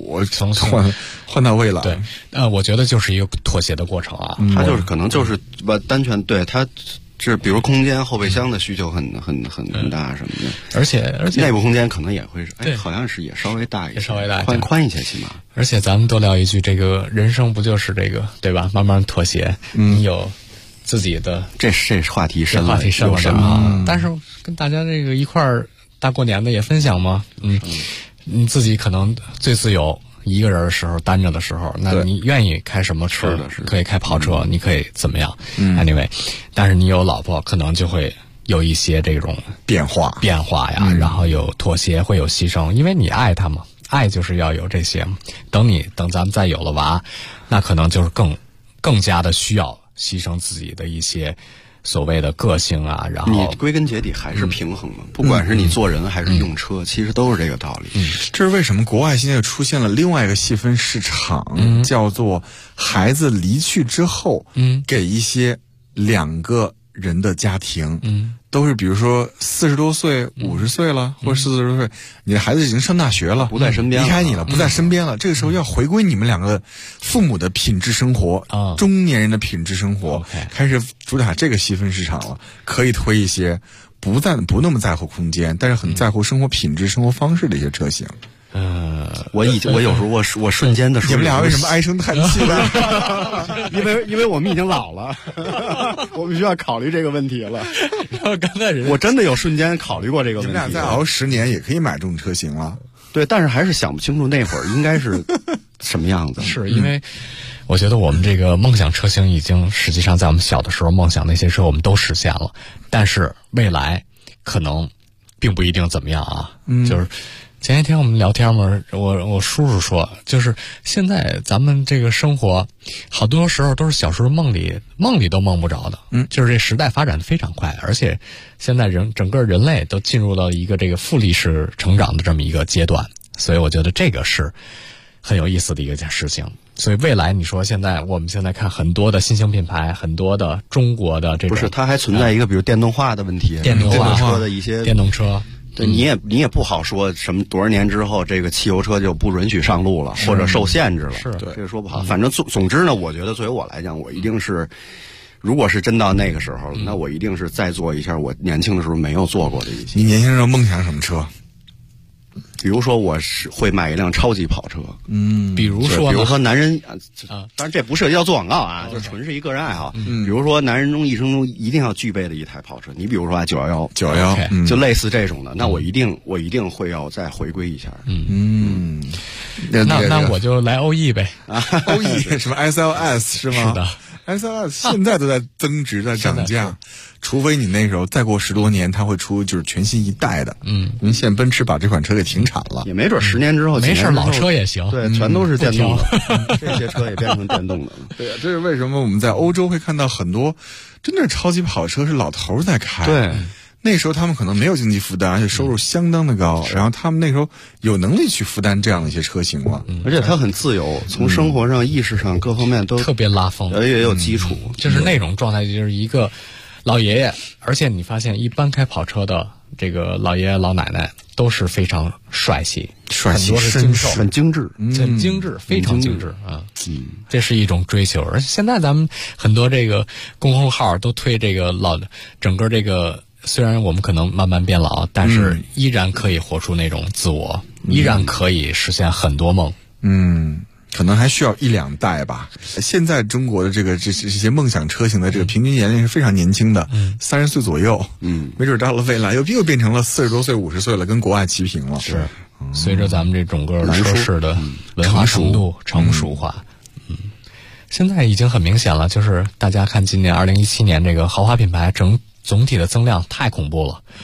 325换到蔚揽， 对，我觉得就是一个妥协的过程啊。 它就是可能就是单纯对它。是，比如空间、后备箱的需求很大什么的， 而且内部空间可能也会是，好像是也稍微大一些， 也稍微大， 宽一些起码。 而且咱们多聊一句，这个人生不就是这个对吧？慢慢妥协，你有自己的这话题深了啊。但是跟大家这个一块儿大过年的也分享嘛，你自己可能最自由。一个人的时候，单着的时候，那你愿意开什么车？可以开跑车，你可以怎么样？Anyway， 但是你有老婆，可能就会有一些这种变化呀，然后有妥协，会有牺牲，因为你爱他嘛，爱就是要有这些。等咱们再有了娃，那可能就是更加的需要牺牲自己的一些。所谓的个性啊，然后你归根结底还是平衡嘛，不管是你做人还是用车，其实都是这个道理。 这是为什么国外现在出现了另外一个细分市场，叫做孩子离去之后，给一些2个人的家庭，都是比如说40多岁、50岁了，或者40多岁，你的孩子已经上大学了， 不在身边， 离开你了，不在身边了。这个时候要回归你们2个父母的品质生活，中年人的品质生活，开始主打这个细分市场了。可以推一些不那么在乎空间，但是很在乎生活品质、生活方式的一些车型。 我有时候我瞬间的， 你们俩为什么唉声叹气呢？ 因为我们已经老了，我们需要考虑这个问题了。 然后刚才我真的有瞬间考虑过这个问题。 你们俩再熬10年也可以买这种车型了。 对，但是还是想不清楚那会儿应该是什么样子。 是因为我觉得我们这个梦想车型已经实际上在我们小的时候梦想那些车我们都实现了，但是未来可能并不一定怎么样啊。就是前一天我们聊天嘛，我叔叔说，就是现在咱们这个生活，好多时候都是小时候梦里都梦不着的。就是这时代发展的非常快，而且现在整个人类都进入到一个这个复利式成长的这么一个阶段，所以我觉得这个是很有意思的一个事情。所以未来你说我们现在看很多的新型品牌，很多的中国的这种， 不是，它还存在一个比如电动化的问题， 电动化车的一些电动车。 对，你也不好说什么多少年之后这个汽油车就不允许上路了，或者受限制了， 是这个说不好。反正总之呢，我觉得作为我来讲，我一定是，如果是真到那个时候了，那我一定是再做一下我年轻的时候没有做过的一些。 你年轻时候梦想什么车？ 比如说我是会买一辆超级跑车， 比如说男人当然这不涉及到做广告啊，就纯是一个人爱好。比如说男人一生中一定要具备的一台跑车，你比如说911，就类似这种的，那我一定会要再回归一下。 那我就来OE呗 ，OE 什么 SLS 是吗？ 是的。 SLS 现在都在增值，在涨价，除非你那时候再过10多年，它会出就是全新一代的。因为现在奔驰把这款车给停产了， 也没准10年之后没事，老车也行， 对，全都是电动的，这些车也变成电动的了。 对，这是为什么我们在欧洲会看到很多真的超级跑车是老头在开。 对。 那时候他们可能没有经济负担，而且收入相当的高，然后他们那时候有能力去负担这样的一些车型了， 而且他很自由，从生活上、意识上各方面都特别拉风， 也有基础， 就是那种状态，就是一个老爷爷。而且你发现，一般开跑车的这个老爷爷老奶奶都是非常帅气，很多是精瘦， 很精致， 非常精致啊。这是一种追求。而且现在咱们很多这个公众号都推这个整个这个。虽然我们可能慢慢变老，但是依然可以活出那种自我，依然可以实现很多梦。 可能还需要1、2代吧。现在中国的这些梦想车型的这个平均年龄是非常年轻的，30岁左右。没准到了未来又变成了40多岁、50岁了，跟国外齐平了。 是，随着咱们这整个车市的文化程度成熟化。现在已经很明显了，就是大家看今年2017年这个豪华品牌总体的增量太恐怖了，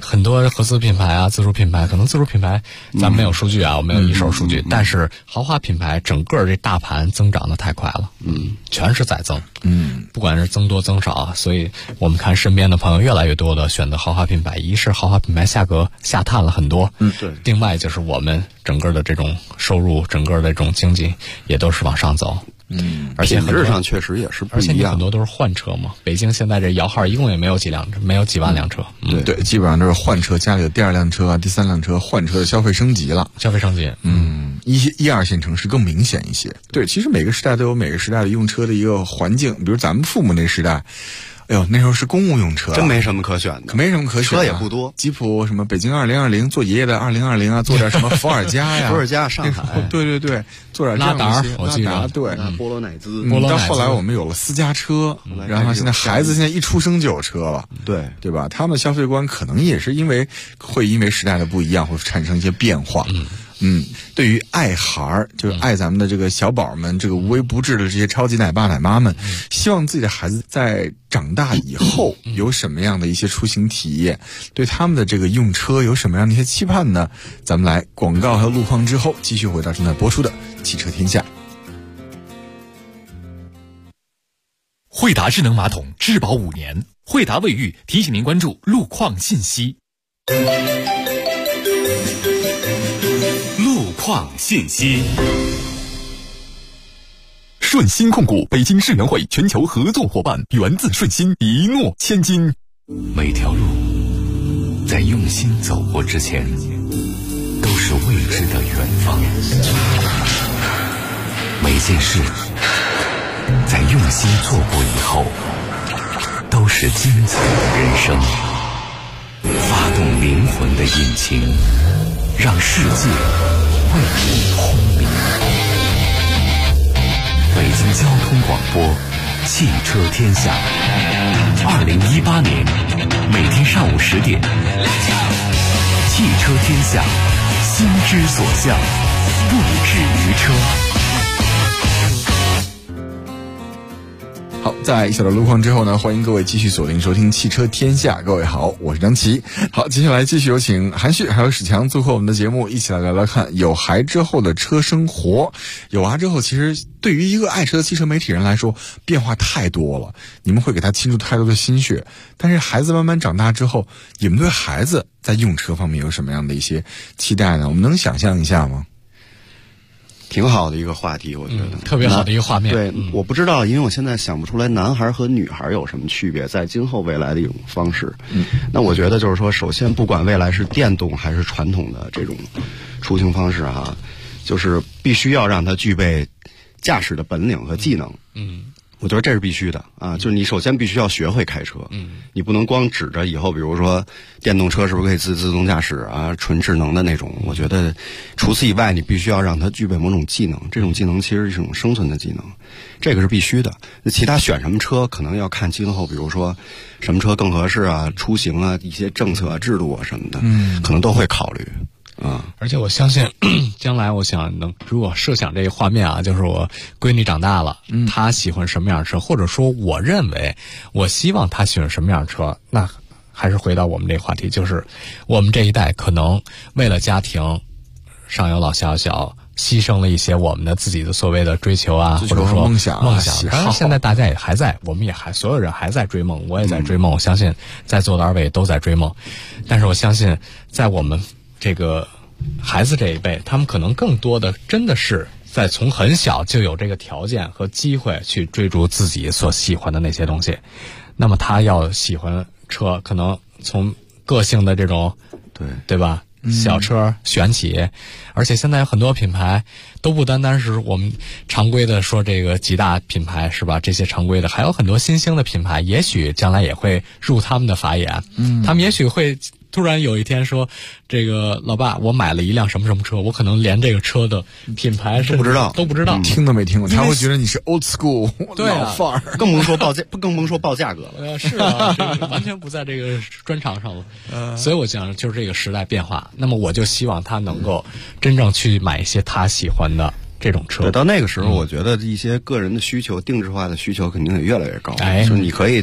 很多合资品牌啊，自主品牌，可能自主品牌咱没有数据啊，我没有一手数据，但是豪华品牌整个这大盘增长的太快了，全是在增，不管是增多增少，所以我们看身边的朋友越来越多的选择豪华品牌，一是豪华品牌价格下探了很多， 对， 另外就是我们整个的这种收入，整个的这种经济也都是往上走。而且品质上确实也是不一样， 而且你很多都是换车嘛。北京现在这摇号一共也没有几辆车，没有几万辆车。 对，基本上都是换车，家里有第二辆车啊、第三辆车，换车的消费升级了。 消费升级， 一二线城市更明显一些。对，其实每个时代都有每个时代的用车的一个环境，比如咱们父母那时代。哎呦，那时候是公务用车， 真没什么可选的， 没什么可选， 车也不多。 吉普什么北京2020，坐爷爷的2020啊，坐点什么伏尔加呀， 伏尔加上海， 对，坐点拉达，我记得，对， 波罗乃兹。 到后来我们有了私家车，然后现在孩子现在一出生就有车了，对吧？他们的消费观可能也是因为时代的不一样，会产生一些变化。对于爱孩儿，就是爱咱们的这个小宝们，这个无微不至的这些超级奶爸奶妈们，希望自己的孩子在长大以后有什么样的一些出行体验，对他们的这个用车有什么样的一些期盼呢？咱们来广告和路况之后，继续回到正在播出的汽车天下。 惠达智能马桶质保5年，惠达卫浴提醒您关注路况信息。路况信息。顺鑫控股北京世园会全球合作伙伴，源自顺鑫，一诺千金。 每条路在用心走过之前，都是未知的远方。每件事在用心做过以后，都是精彩的人生。发动灵魂的引擎，让世界为你轰鸣。北京交通广播，汽车天下。2018年每天上午10点，汽车天下，心之所向，不止于车。 好，在一小段路况之后呢，欢迎各位继续锁定收听汽车天下。各位好，我是张琪。好，接下来继续有请韩旭还有史强做客我们的节目，一起来聊聊看有孩之后的车生活。有娃之后，其实对于一个爱车的汽车媒体人来说，变化太多了，你们会给他倾注太多的心血。但是孩子慢慢长大之后，你们对孩子在用车方面有什么样的一些期待呢？我们能想象一下吗？ 挺好的一个话题，我觉得特别好的一个画面。 对，我不知道，因为我现在想不出来男孩和女孩有什么区别，在今后未来的一种方式。那我觉得就是说，首先不管未来是电动还是传统的这种出行方式哈，就是必须要让他具备驾驶的本领和技能。我觉得这是必须的啊，就是你首先必须要学会开车，你不能光指着以后，比如说电动车是不是可以自动驾驶啊，纯智能的那种。我觉得除此以外，你必须要让它具备某种技能，这种技能其实是一种生存的技能，这个是必须的。那其他选什么车，可能要看今后，比如说什么车更合适啊，出行啊，一些政策啊、制度啊什么的，可能都会考虑。 而且我相信将来我想如果设想这个画面啊，就是我闺女长大了，她喜欢什么样的车，或者说我认为我希望她喜欢什么样的车，那还是回到我们这个话题，就是我们这一代可能为了家庭上有老下有小，牺牲了一些我们的自己的所谓的追求啊，或者说梦想。当然现在大家也还在，我们也还所有人还在追梦，我也在追梦，我相信在座的2位都在追梦。但是我相信在我们这个孩子这一辈，他们可能更多的真的是在从很小就有这个条件和机会去追逐自己所喜欢的那些东西。那么他要喜欢车，可能从个性的这种对吧，小车选起。而且现在有很多品牌都不单单是我们常规的说这个几大品牌是吧，这些常规的，还有很多新兴的品牌，也许将来也会入他们的法眼。他们也许会突然有一天说，这个老爸，我买了一辆什么什么车，我可能连这个车的品牌都不知道， 听都没听过，他会觉得你是 old school 老范儿， 更甭说报价格了。 是啊，这个完全不在这个专场上了。所以我讲就是这个时代变化，那么我就希望他能够真正去买一些他喜欢的这种车。 对，到那个时候，我觉得一些个人的需求、定制化的需求肯定也越来越高。就是你可以，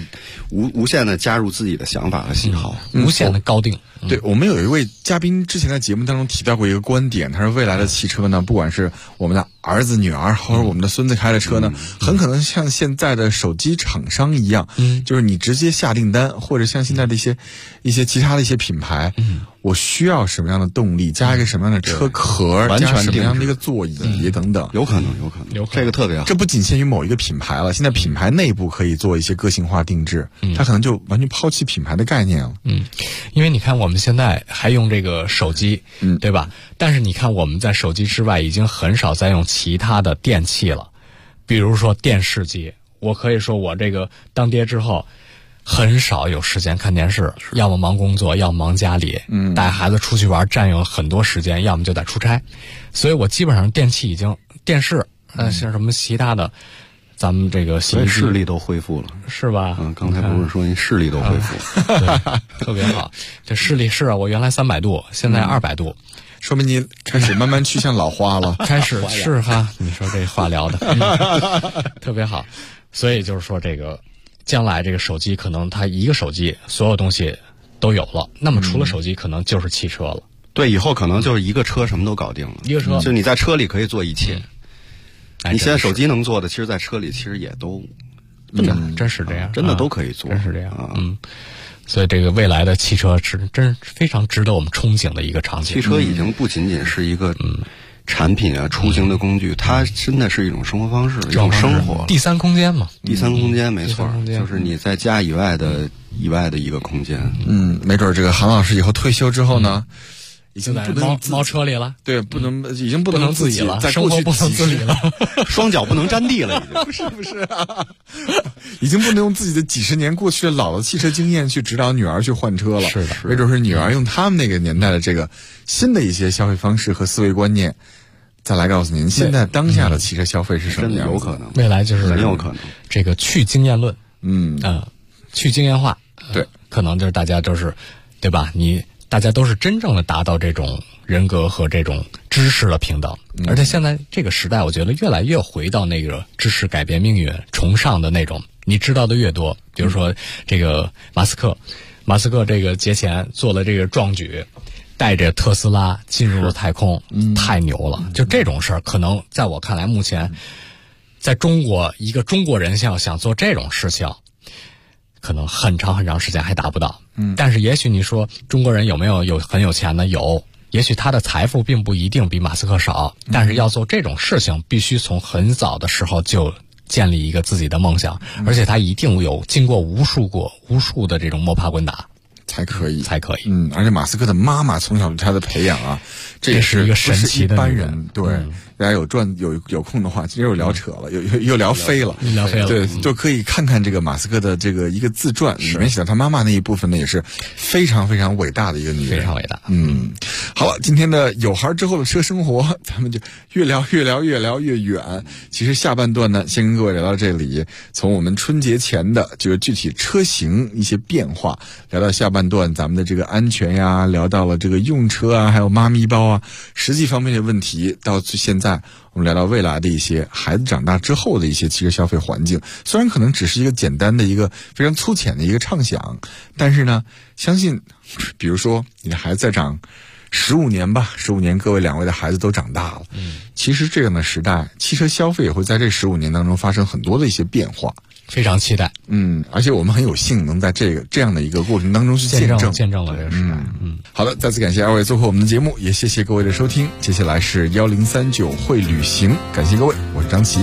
无限的加入自己的想法和喜好， 无限的高定。 对，我们有一位嘉宾之前在节目当中提到过一个观点，他说未来的汽车呢，不管是我们的儿子女儿或者我们的孙子开的车呢，很可能像现在的手机厂商一样，就是你直接下订单，或者像现在的一些其他的一些品牌，我需要什么样的动力，加一个什么样的车壳， 完全加什么样的一个座椅等等， 有可能，这个特别好。 这不仅限于某一个品牌了，现在品牌内部可以做一些个性化定制，它可能就完全抛弃品牌的概念了。 因为你看我们现在还用这个手机，对吧？但是你看我们在手机之外已经很少再用其他的电器了，比如说电视机。我可以说我这个当爹之后很少有时间看电视，要么忙工作，要么忙家里，带孩子出去玩占用很多时间，要么就在出差，所以我基本上电器已经电视，像什么其他的，咱们这个洗衣机视力都恢复了， 是吧？ 刚才不是说您视力都恢复了， 对，特别好。这视力是啊，我原来300度，现在200度。 说明你开始慢慢趋向老花了， 开始是哈，你说这化疗的，特别好。所以就是说，这个将来这个手机可能它一个手机所有东西都有了，那么除了手机，可能就是汽车了。 对，以后可能就是一个车什么都搞定了， 一个车就你在车里可以做一切。你现在手机能做的，其实在车里其实也都真是这样， 真的都可以做， 真是这样。所以这个未来的汽车是真非常值得我们憧憬的一个场景。 汽车已经不仅仅是一个产品啊，出行的工具，它真的是一种生活方式，一种生活。 第三空间嘛， 第三空间没错，就是你在家以外的一个空间。 没准这个韩老师以后退休之后呢，已经不能猫车里了， 对，已经不能自己了， 在过去不能自理了， 双脚不能沾地了， 已经不是啊，已经不能用自己的几十年过去的老的汽车经验去指导女儿去换车了。 是的， 没准是女儿用他们那个年代的这个新的一些消费方式和思维观念，再来告诉您现在当下的汽车消费是什么样子。 有可能， 未来就是很有可能这个去经验论，去经验化， 对， 可能就是大家都是，对吧？大家都是真正的达到这种人格和这种知识的平等，而且现在这个时代，我觉得越来越回到那个知识改变命运、崇尚的那种，你知道的越多，比如说这个马斯克这个节前做了这个壮举，带着特斯拉进入了太空，太牛了！就这种事儿，可能在我看来，目前在中国一个中国人想做这种事情，可能很长时间还达不到。但是也许你说中国人有没有很有钱呢？有，也许他的财富并不一定比马斯克少，但是要做这种事情，必须从很早的时候就建立一个自己的梦想，而且他一定有经过无数的这种摸爬滚打。 才可以。 而且马斯克的妈妈从小对他的培养啊，这也是一个神奇的一般人。对，大家有空的话，今天又聊扯了，又聊飞了，对，就可以看看这个马斯克的这个一个自传，里面写到他妈妈那一部分呢，也是非常非常伟大的一个女人， 非常伟大。 好了，今天的有孩之后的车生活，咱们就越聊越远。其实下半段呢，先跟各位聊到这里，从我们春节前的就是具体车型一些变化，聊到下半段咱们的这个安全呀，聊到了这个用车啊，还有妈咪包啊，实际方面的问题，到现在我们聊到未来的一些孩子长大之后的一些汽车消费环境。虽然可能只是一个简单的一个非常粗浅的一个畅想，但是呢，相信比如说你的孩子再长15年吧，15年各位两位的孩子都长大了，其实这样的时代，汽车消费也会在这15年当中发生很多的一些变化。 非常期待， 而且我们很有幸能在这样的一个过程当中去见证了这个时代。 好的，再次感谢二位做客我们的节目，也谢谢各位的收听。接下来是1039会旅行，感谢各位，我是张琪。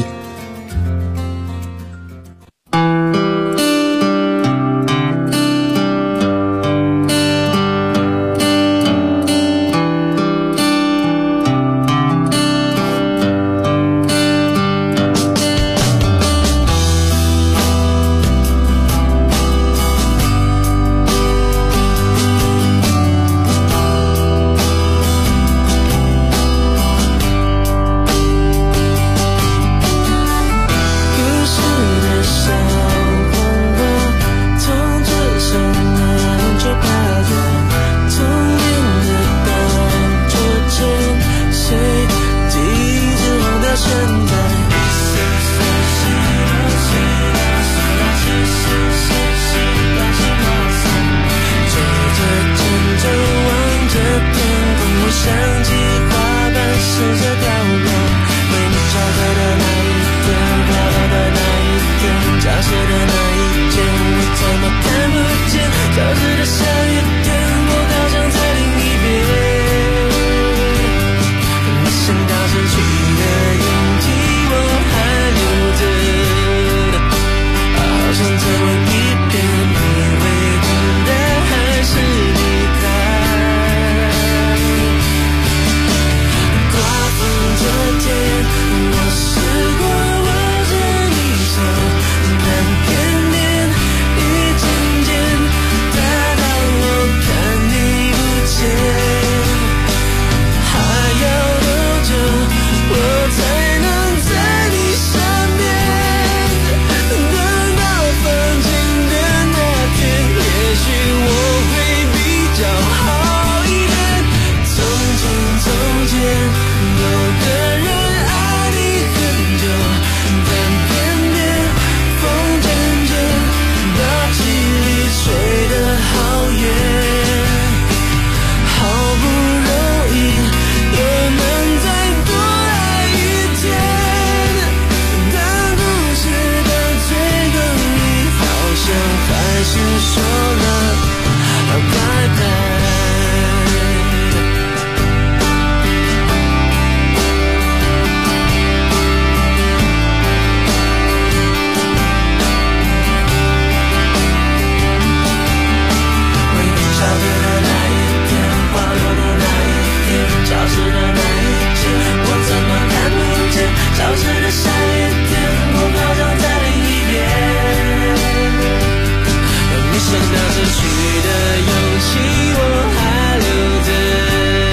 想到失去的勇气我还留着。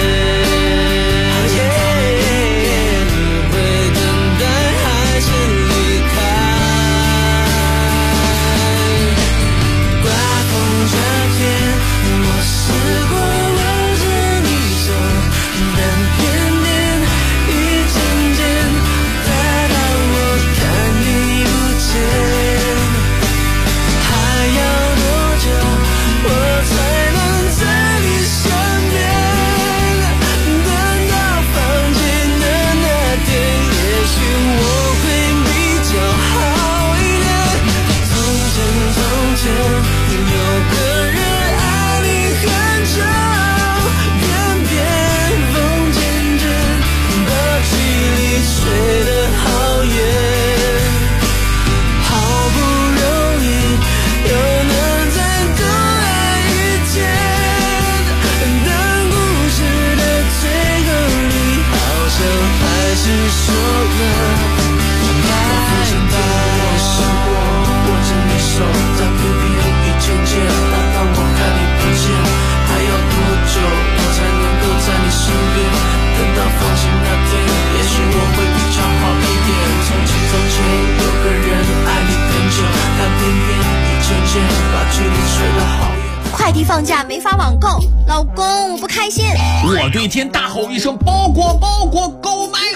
快递放假没发网购，老公我不开心。 我对天大吼一声，包裹包裹 ，Go my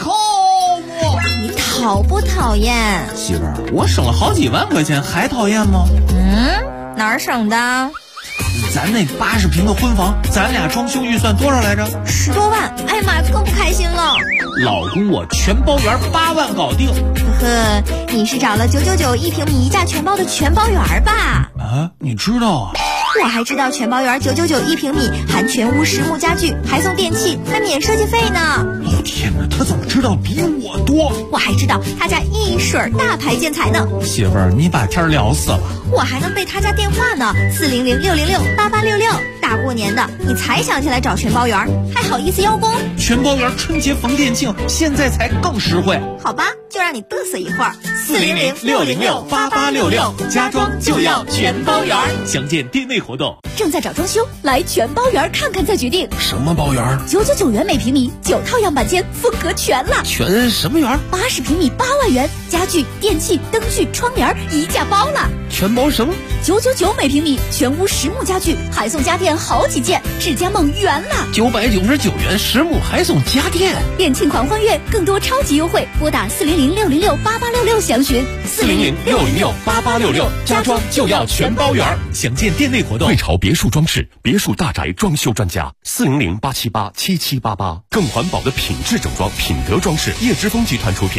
home！ 你讨不讨厌？ 媳妇儿，我省了好几万块钱，还讨厌吗？ 哪儿省的？ 咱那80平的婚房，咱俩装修预算多少来着 ？10多万。哎呀妈，更不开心了。 老公，我全包圆8万搞定。 呵呵，你是找了999一平米1价全包的全包圆吧？ 啊，你知道啊？ 我还知道全包圆999一平米，含全屋实木家具，还送电器，还免设计费呢。 我天哪，他怎么知道比我多？ 我还知道他家一水大牌建材呢。 媳妇儿，你把天聊死了。 我还能背他家电话呢，400-606-8866。大过年的，你才想起来找全包圆，还好意思邀功？ 全包圆春节逢店庆，现在才更实惠。 好吧，就让你嘚瑟一会儿。 400-606-8866，家装就要全包圆，详见店内活动。 正在找装修，来全包圆看看再决定。 什么包圆 ？999元每平米，9套样板间，风格全了。 全什么圆 ？80平米8万元，家具、电器、灯具、窗帘一价包了。 全包什么 ？999每平米，全屋实木家具，还送家电好几件，智家梦圆了。 999元实木还送家电， 店庆狂欢月，更多超级优惠，拨打400-606-8866详询。 400-606-8866，家装就要全包圆，详见店内活动。 瑞潮别墅装饰，别墅大宅装修专家，400-878-7788，更环保的品质整装，品德装饰，叶之峰集团出品。